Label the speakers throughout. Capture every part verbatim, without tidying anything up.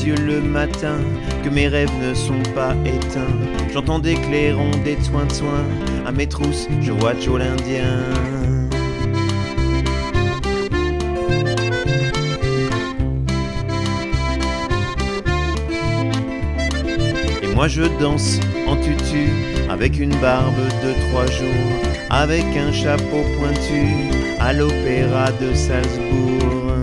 Speaker 1: yeux le matin, que mes rêves ne sont pas éteints. J'entends des clairons, des toins-toins, à mes trousses je vois Joe l'Indien. Moi je danse en tutu, avec une barbe de trois jours, avec un chapeau pointu, à l'opéra de Salzbourg.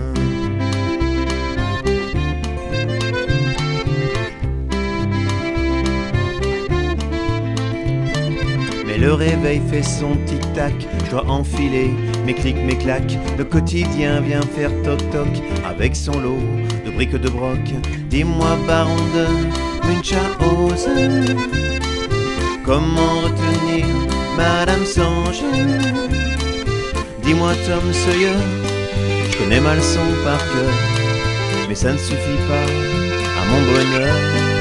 Speaker 1: Mais le réveil fait son tic-tac, je dois enfiler mes clics, mes claques. Le quotidien vient faire toc-toc, avec son lot de briques de broc. Dis-moi baron de Munchausen, comment retenir Madame Sangen? Dis-moi Tom Sawyer, je connais mal son par cœur, mais ça ne suffit pas à mon bonheur.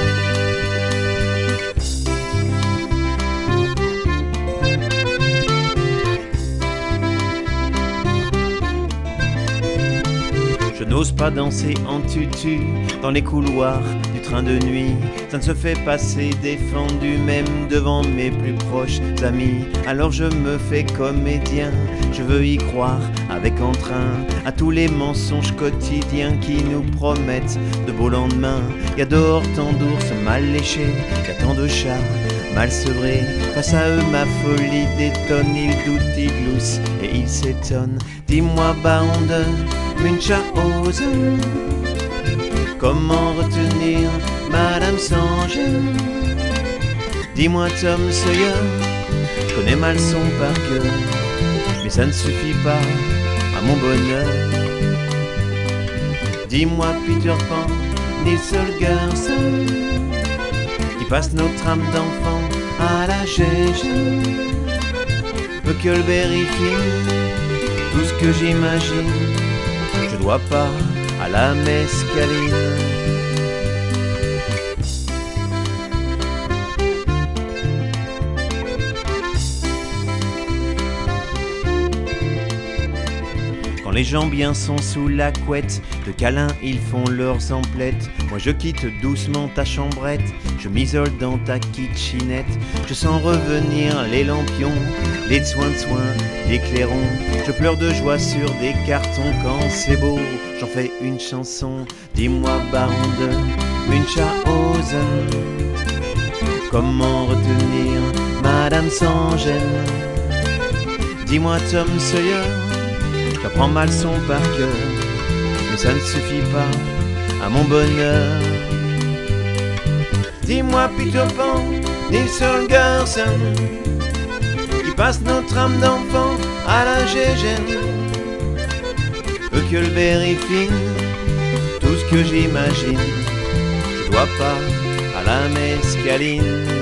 Speaker 1: Je n'ose pas danser en tutu dans les couloirs du train de nuit. Ça ne se fait passer défendu même devant mes plus proches amis. Alors je me fais comédien, je veux y croire avec entrain à tous les mensonges quotidiens qui nous promettent de beaux lendemains. Y a dehors tant d'ours mal léchés, y a tant de chats mal sevrés. Face à eux ma folie détonne, ils doutent, ils gloussent et ils s'étonnent. Dis-moi baron de Munchausen, comment retenir Madame Sangen? Dis-moi Tom Sawyer, je connais mal son par cœur, mais ça ne suffit pas à mon bonheur. Dis-moi Peter Pan, Nils Holgersson, qui passe notre âme d'enfant à la Gégène. Huckleberry Finn, tout ce que j'imagine, je dois pas à la mescaline. Quand les gens bien sont sous la couette, de câlins ils font leurs emplettes. Moi je quitte doucement ta chambrette, je m'isole dans ta kitchenette. Je sens revenir les lampions, les soins-soins, les clairons. Je pleure de joie sur des cartons quand c'est beau, j'en fais une chanson. Dis-moi baron de Munchausen, comment retenir Madame Sangen? Dis-moi Tom Sawyer, j'apprends mal son par cœur, mais ça ne suffit pas à mon bonheur. Dis-moi Peter Pan, Nils Holgersson, qui passe notre âme d'enfant à la Gégène. Huckleberry Finn, tout ce que j'imagine, je dois pas à la mescaline.